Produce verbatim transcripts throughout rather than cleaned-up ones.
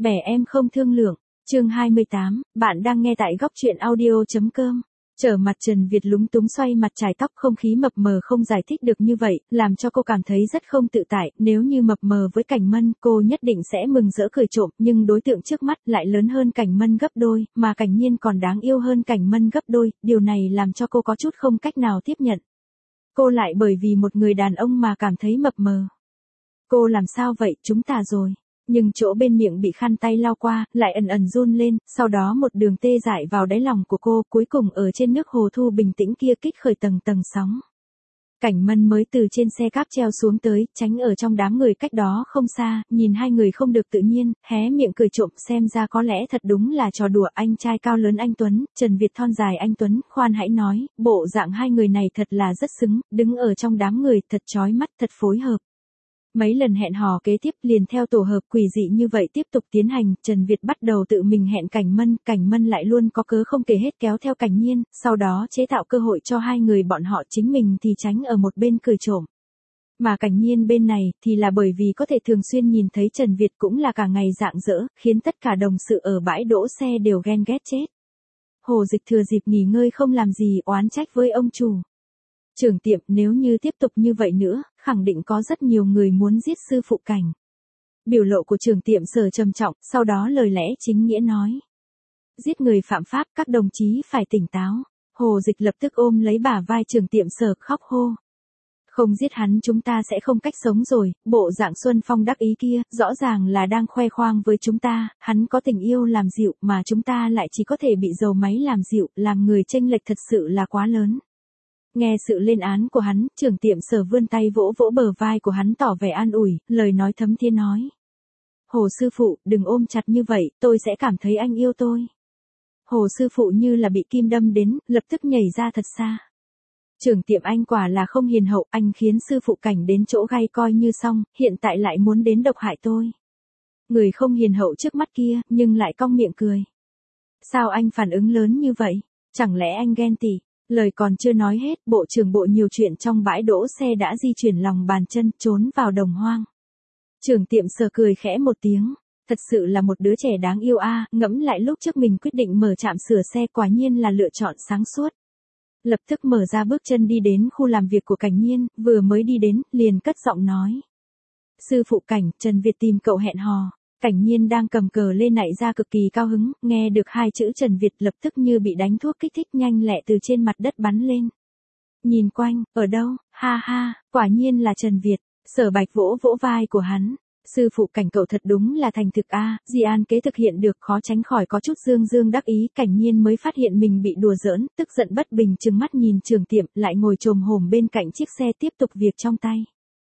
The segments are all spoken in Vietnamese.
Bẻ em không thương lượng, chương hai mươi tám, bạn đang nghe tại góc truyện audio.com. Trở mặt Trần Việt lúng túng xoay mặt chải tóc, không khí mập mờ không giải thích được như vậy, làm cho cô cảm thấy rất không tự tại. Nếu như mập mờ với Cảnh Mân, cô nhất định sẽ mừng rỡ cười trộm, nhưng đối tượng trước mắt lại lớn hơn Cảnh Mân gấp đôi, mà Cảnh Nhiên còn đáng yêu hơn Cảnh Mân gấp đôi, điều này làm cho cô có chút không cách nào tiếp nhận. Cô lại bởi vì một người đàn ông mà cảm thấy mập mờ. Cô làm sao vậy, chúng ta rồi. Nhưng chỗ bên miệng bị khăn tay lau qua, lại ẩn ẩn run lên, sau đó một đường tê dại vào đáy lòng của cô, cuối cùng ở trên nước hồ thu bình tĩnh kia kích khởi tầng tầng sóng. Cảnh Mân mới từ trên xe cáp treo xuống tới, tránh ở trong đám người cách đó không xa, nhìn hai người không được tự nhiên, hé miệng cười trộm, xem ra có lẽ thật đúng là trò đùa. Anh trai cao lớn anh Tuấn, Trần Việt thon dài anh Tuấn, khoan hãy nói, bộ dạng hai người này thật là rất xứng, đứng ở trong đám người, thật chói mắt, thật phối hợp. Mấy lần hẹn hò kế tiếp liền theo tổ hợp quỷ dị như vậy tiếp tục tiến hành, Trần Việt bắt đầu tự mình hẹn Cảnh Mân, Cảnh Mân lại luôn có cớ không kể hết kéo theo Cảnh Nhiên, sau đó chế tạo cơ hội cho hai người bọn họ, chính mình thì tránh ở một bên cười trộm. Mà Cảnh Nhiên bên này thì là bởi vì có thể thường xuyên nhìn thấy Trần Việt cũng là cả ngày rạng rỡ, khiến tất cả đồng sự ở bãi đỗ xe đều ghen ghét chết. Hồ Dịch thừa dịp nghỉ ngơi không làm gì oán trách với ông chủ. Trưởng tiệm, nếu như tiếp tục như vậy nữa, khẳng định có rất nhiều người muốn giết sư phụ Cảnh. Biểu lộ của trưởng tiệm Sở trầm trọng, sau đó lời lẽ chính nghĩa nói. Giết người phạm pháp, các đồng chí phải tỉnh táo. Hồ Dịch lập tức ôm lấy bả vai trưởng tiệm Sở khóc hô. Không giết hắn chúng ta sẽ không cách sống rồi, bộ dạng Xuân Phong đắc ý kia, rõ ràng là đang khoe khoang với chúng ta, hắn có tình yêu làm dịu mà chúng ta lại chỉ có thể bị dầu máy làm dịu, làm người chênh lệch thật sự là quá lớn. Nghe sự lên án của hắn, trưởng tiệm Sở vươn tay vỗ vỗ bờ vai của hắn tỏ vẻ an ủi, lời nói thấm thía nói. Hồ sư phụ, đừng ôm chặt như vậy, tôi sẽ cảm thấy anh yêu tôi. Hồ sư phụ như là bị kim đâm đến, lập tức nhảy ra thật xa. Trưởng tiệm anh quả là không hiền hậu, anh khiến sư phụ Cảnh đến chỗ gai coi như xong, hiện tại lại muốn đến độc hại tôi. Người không hiền hậu trước mắt kia, nhưng lại cong miệng cười. Sao anh phản ứng lớn như vậy? Chẳng lẽ anh ghen tị? Lời còn chưa nói hết, bộ trưởng bộ nhiều chuyện trong bãi đỗ xe đã di chuyển lòng bàn chân, trốn vào đồng hoang. Trưởng tiệm Sở cười khẽ một tiếng, thật sự là một đứa trẻ đáng yêu a, à, ngẫm lại lúc trước mình quyết định mở trạm sửa xe quả nhiên là lựa chọn sáng suốt. Lập tức mở ra bước chân đi đến khu làm việc của Cảnh Nhiên, vừa mới đi đến, liền cất giọng nói. Sư phụ Cảnh, Trần Việt tìm cậu hẹn hò. Cảnh Nhiên đang cầm cờ lên nảy ra cực kỳ cao hứng, nghe được hai chữ Trần Việt lập tức như bị đánh thuốc kích thích nhanh lẹ từ trên mặt đất bắn lên. Nhìn quanh, ở đâu, ha ha, quả nhiên là Trần Việt, Sở Bạch vỗ vỗ vai của hắn. Sư phụ Cảnh cậu thật đúng là thành thực a, Di An kế thực hiện được khó tránh khỏi có chút dương dương đắc ý. Cảnh Nhiên mới phát hiện mình bị đùa giỡn, tức giận bất bình trừng mắt nhìn trưởng tiệm, lại ngồi chồm hổm bên cạnh chiếc xe tiếp tục việc trong tay.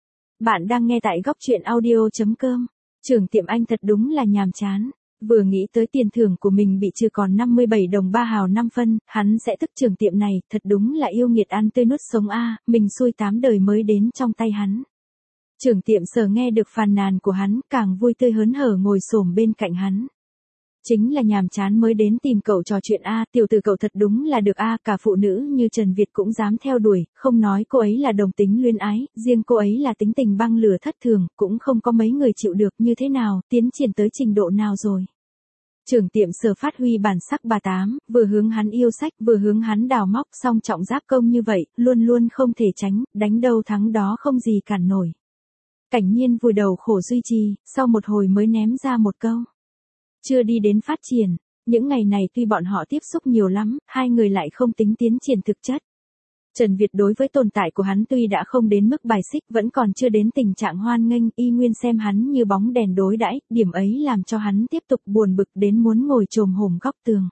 Bạn đang nghe tại góc truyện audio.com. Trưởng tiệm anh thật đúng là nhàm chán. Vừa nghĩ tới tiền thưởng của mình bị trừ còn năm mươi bảy đồng ba hào năm phân, hắn sẽ tức trưởng tiệm này, thật đúng là yêu nghiệt ăn tươi nuốt sống a, mình xui tám đời mới đến trong tay hắn. Trưởng tiệm Sở nghe được phàn nàn của hắn, càng vui tươi hớn hở ngồi xổm bên cạnh hắn. Chính là nhàm chán mới đến tìm cậu trò chuyện a, tiểu tử cậu thật đúng là được a, cả phụ nữ như Trần Việt cũng dám theo đuổi, không nói cô ấy là đồng tính luyến ái, riêng cô ấy là tính tình băng lửa thất thường, cũng không có mấy người chịu được. Như thế nào, tiến triển tới trình độ nào rồi? Trưởng tiệm Sở phát huy bản sắc bà tám, vừa hướng hắn yêu sách, vừa hướng hắn đào móc, song trọng giáp công như vậy, luôn luôn không thể tránh, đánh đâu thắng đó không gì cản nổi. Cảnh Nhiên vùi đầu khổ duy trì, sau một hồi mới ném ra một câu. Chưa đi đến phát triển, những ngày này tuy bọn họ tiếp xúc nhiều lắm, hai người lại không tính tiến triển thực chất. Trần Việt đối với tồn tại của hắn tuy đã không đến mức bài xích, vẫn còn chưa đến tình trạng hoan nghênh, y nguyên xem hắn như bóng đèn đối đãi, điểm ấy làm cho hắn tiếp tục buồn bực đến muốn ngồi chồm hổm góc tường.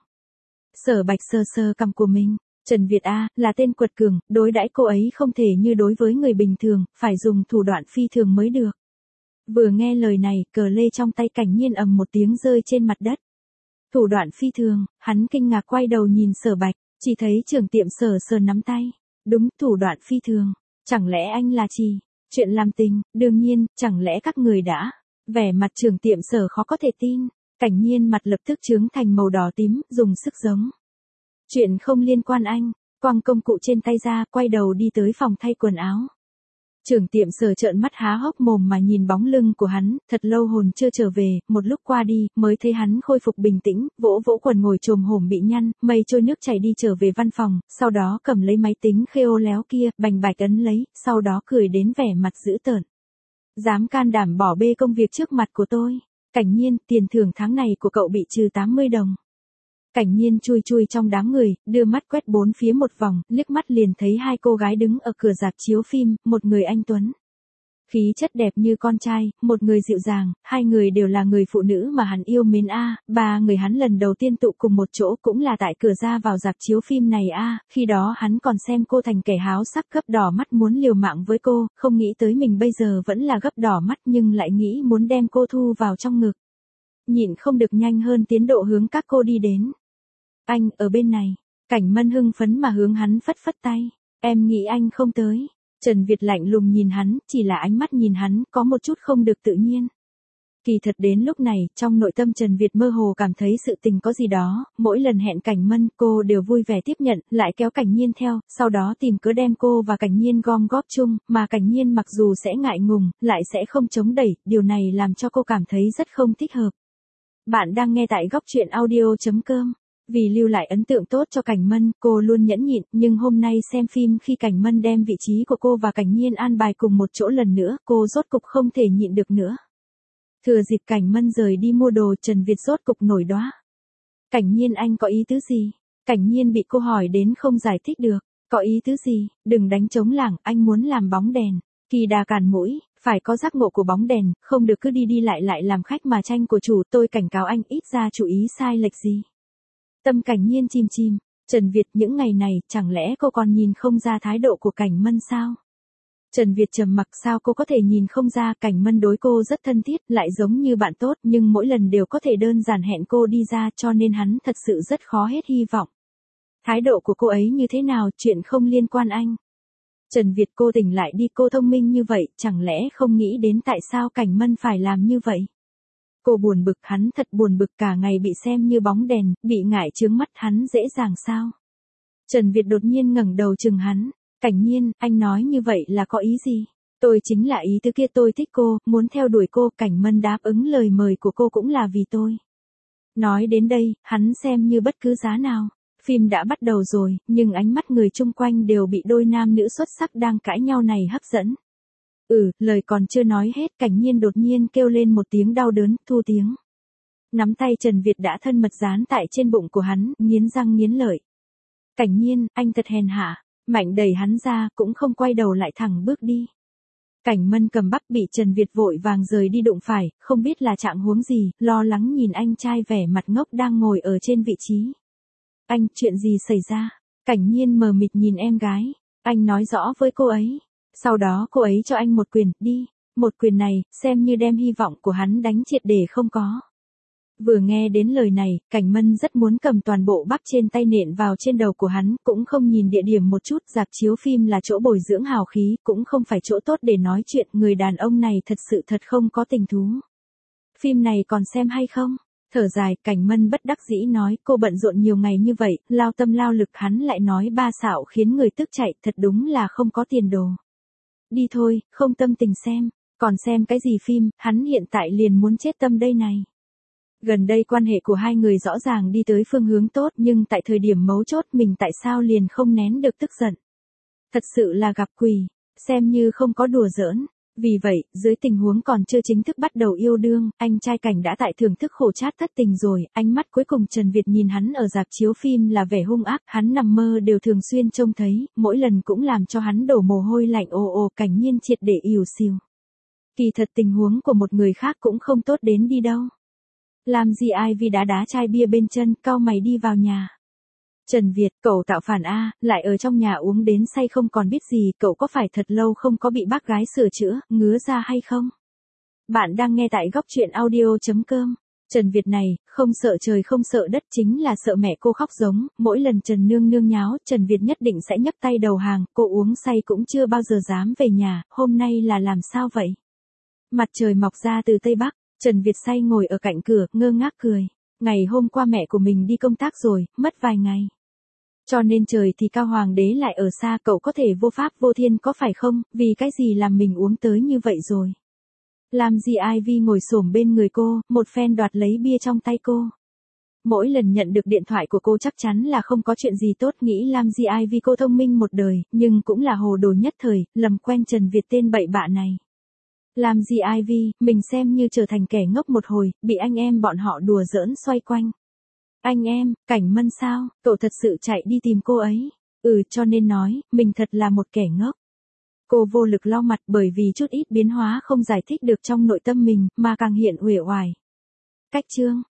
Sở Bạch sờ sờ cằm của mình. Trần Việt A, là tên quật cường, đối đãi cô ấy không thể như đối với người bình thường, phải dùng thủ đoạn phi thường mới được. Vừa nghe lời này, cờ lê trong tay Cảnh Nhiên ầm một tiếng rơi trên mặt đất. Thủ đoạn phi thường, hắn kinh ngạc quay đầu nhìn Sở Bạch, chỉ thấy trưởng tiệm Sở sờ nắm tay. Đúng, thủ đoạn phi thường, chẳng lẽ anh là chỉ chuyện làm tình, đương nhiên, chẳng lẽ các người đã. Vẻ mặt trưởng tiệm Sở khó có thể tin, Cảnh Nhiên mặt lập tức chướng thành màu đỏ tím, dùng sức giống. Chuyện không liên quan anh, quăng công cụ trên tay ra, quay đầu đi tới phòng thay quần áo. Trưởng tiệm Sở trợn mắt há hốc mồm mà nhìn bóng lưng của hắn, thật lâu hồn chưa trở về, một lúc qua đi, mới thấy hắn khôi phục bình tĩnh, vỗ vỗ quần ngồi chồm hổm bị nhăn, mây trôi nước chảy đi trở về văn phòng, sau đó cầm lấy máy tính khêu léo kia, bành bạch ấn lấy, sau đó cười đến vẻ mặt dữ tợn. Dám can đảm bỏ bê công việc trước mặt của tôi. Cảnh Nhiên, tiền thưởng tháng này của cậu bị trừ tám mươi đồng. Cảnh Nhiên chui chui trong đám người, đưa mắt quét bốn phía một vòng, liếc mắt liền thấy hai cô gái đứng ở cửa rạp chiếu phim, một người anh tuấn, khí chất đẹp như con trai, một người dịu dàng, hai người đều là người phụ nữ mà hắn yêu mến a, ba người hắn lần đầu tiên tụ cùng một chỗ cũng là tại cửa ra vào rạp chiếu phim này a, khi đó hắn còn xem cô thành kẻ háo sắc gấp đỏ mắt muốn liều mạng với cô, không nghĩ tới mình bây giờ vẫn là gấp đỏ mắt nhưng lại nghĩ muốn đem cô thu vào trong ngực. Nhịn không được nhanh hơn tiến độ hướng các cô đi đến. Anh, ở bên này. Cảnh Mân hưng phấn mà hướng hắn phất phất tay. Em nghĩ anh không tới. Trần Việt lạnh lùng nhìn hắn, chỉ là ánh mắt nhìn hắn, có một chút không được tự nhiên. Kỳ thật đến lúc này, trong nội tâm Trần Việt mơ hồ cảm thấy sự tình có gì đó, mỗi lần hẹn Cảnh Mân, cô đều vui vẻ tiếp nhận, lại kéo Cảnh Nhiên theo, sau đó tìm cớ đem cô và Cảnh Nhiên gom góp chung, mà Cảnh Nhiên mặc dù sẽ ngại ngùng, lại sẽ không chống đẩy, điều này làm cho cô cảm thấy rất không thích hợp. Bạn đang nghe tại góc truyện audio chấm com. Vì lưu lại ấn tượng tốt cho Cảnh Mân, cô luôn nhẫn nhịn, nhưng hôm nay xem phim khi Cảnh Mân đem vị trí của cô và Cảnh Nhiên an bài cùng một chỗ lần nữa, cô rốt cục không thể nhịn được nữa. Thừa dịp Cảnh Mân rời đi mua đồ, Trần Việt rốt cục nổi đoá. Cảnh Nhiên, anh có ý tứ gì? Cảnh Nhiên bị cô hỏi đến không giải thích được. Có ý tứ gì? Đừng đánh trống lảng, anh muốn làm bóng đèn. Kỳ đà cản mũi, phải có giác ngộ của bóng đèn, không được cứ đi đi lại lại làm khách mà tranh của chủ, tôi cảnh cáo anh ít ra chú ý sai lệch gì. Tâm Cảnh Nhiên chìm chìm, Trần Việt, những ngày này, chẳng lẽ cô còn nhìn không ra thái độ của Cảnh Mân sao? Trần Việt trầm mặc, sao cô có thể nhìn không ra, Cảnh Mân đối cô rất thân thiết, lại giống như bạn tốt, nhưng mỗi lần đều có thể đơn giản hẹn cô đi ra, cho nên hắn thật sự rất khó hết hy vọng. Thái độ của cô ấy như thế nào, chuyện không liên quan anh. Trần Việt, cô tỉnh lại đi, cô thông minh như vậy, chẳng lẽ không nghĩ đến tại sao Cảnh Mân phải làm như vậy? Cô buồn bực, hắn thật buồn bực, cả ngày bị xem như bóng đèn, bị ngại chướng mắt hắn dễ dàng sao? Trần Việt đột nhiên ngẩng đầu chừng hắn. Cảnh Nhiên, anh nói như vậy là có ý gì? Tôi chính là ý tứ kia, tôi thích cô, muốn theo đuổi cô. Cảnh Mân đáp ứng lời mời của cô cũng là vì tôi. Nói đến đây, hắn xem như bất cứ giá nào. Phim đã bắt đầu rồi, nhưng ánh mắt người chung quanh đều bị đôi nam nữ xuất sắc đang cãi nhau này hấp dẫn. Ừ, lời còn chưa nói hết, Cảnh Nhiên đột nhiên kêu lên một tiếng đau đớn, thu tiếng. Nắm tay Trần Việt đã thân mật dán tại trên bụng của hắn, nghiến răng nghiến lợi. Cảnh Nhiên, anh thật hèn hạ. Mạnh đẩy hắn ra, cũng không quay đầu lại thẳng bước đi. Cảnh Mân cầm bắp bị Trần Việt vội vàng rời đi đụng phải, không biết là trạng huống gì, lo lắng nhìn anh trai vẻ mặt ngốc đang ngồi ở trên vị trí. Anh, chuyện gì xảy ra? Cảnh Nhiên mờ mịt nhìn em gái. Anh nói rõ với cô ấy. Sau đó cô ấy cho anh một quyền, đi. Một quyền này, xem như đem hy vọng của hắn đánh triệt để không có. Vừa nghe đến lời này, Cảnh Mân rất muốn cầm toàn bộ bắp trên tay nện vào trên đầu của hắn, cũng không nhìn địa điểm một chút, rạp chiếu phim là chỗ bồi dưỡng hào khí, cũng không phải chỗ tốt để nói chuyện, người đàn ông này thật sự thật không có tình thú. Phim này còn xem hay không? Thở dài, Cảnh Mân bất đắc dĩ nói, cô bận rộn nhiều ngày như vậy, lao tâm lao lực, hắn lại nói ba xạo khiến người tức chạy, thật đúng là không có tiền đồ. Đi thôi, không tâm tình xem, còn xem cái gì phim, hắn hiện tại liền muốn chết tâm đây này. Gần đây quan hệ của hai người rõ ràng đi tới phương hướng tốt, nhưng tại thời điểm mấu chốt mình tại sao liền không nén được tức giận. Thật sự là gặp quỷ, xem như không có đùa giỡn. Vì vậy, dưới tình huống còn chưa chính thức bắt đầu yêu đương, anh trai Cảnh đã tại thưởng thức khổ chát thất tình rồi, ánh mắt cuối cùng Trần Việt nhìn hắn ở rạp chiếu phim là vẻ hung ác, hắn nằm mơ đều thường xuyên trông thấy, mỗi lần cũng làm cho hắn đổ mồ hôi lạnh ồ ồ, Cảnh Nhiên triệt để ỉu xìu. Kỳ thật tình huống của một người khác cũng không tốt đến đi đâu. Làm gì ai vì đá đá chai bia bên chân, cau mày đi vào nhà. Trần Việt, cậu tạo phản a, lại ở trong nhà uống đến say không còn biết gì, cậu có phải thật lâu không có bị bác gái sửa chữa, ngứa ra hay không? Bạn đang nghe tại góc truyện audio chấm com. Trần Việt này, không sợ trời không sợ đất, chính là sợ mẹ cô khóc giống, mỗi lần Trần Nương Nương nháo, Trần Việt nhất định sẽ nhấc tay đầu hàng, cô uống say cũng chưa bao giờ dám về nhà, hôm nay là làm sao vậy? Mặt trời mọc ra từ Tây Bắc. Trần Việt say ngồi ở cạnh cửa, ngơ ngác cười. Ngày hôm qua mẹ của mình đi công tác rồi, mất vài ngày. Cho nên trời thì cao hoàng đế lại ở xa, cậu có thể vô pháp vô thiên có phải không, vì cái gì làm mình uống tới như vậy rồi. Làm gì Ivy ngồi xổm bên người cô, một phen đoạt lấy bia trong tay cô. Mỗi lần nhận được điện thoại của cô chắc chắn là không có chuyện gì tốt, nghĩ làm gì Ivy cô thông minh một đời, nhưng cũng là hồ đồ nhất thời, lầm quen Trần Việt tên bậy bạ này. Làm gì Ivy, mình xem như trở thành kẻ ngốc một hồi, bị anh em bọn họ đùa giỡn xoay quanh. Anh em, Cảnh Mân sao, cậu thật sự chạy đi tìm cô ấy. Ừ, cho nên nói, mình thật là một kẻ ngốc. Cô vô lực lau mặt bởi vì chút ít biến hóa không giải thích được trong nội tâm mình, mà càng hiện uể oải. Cách chương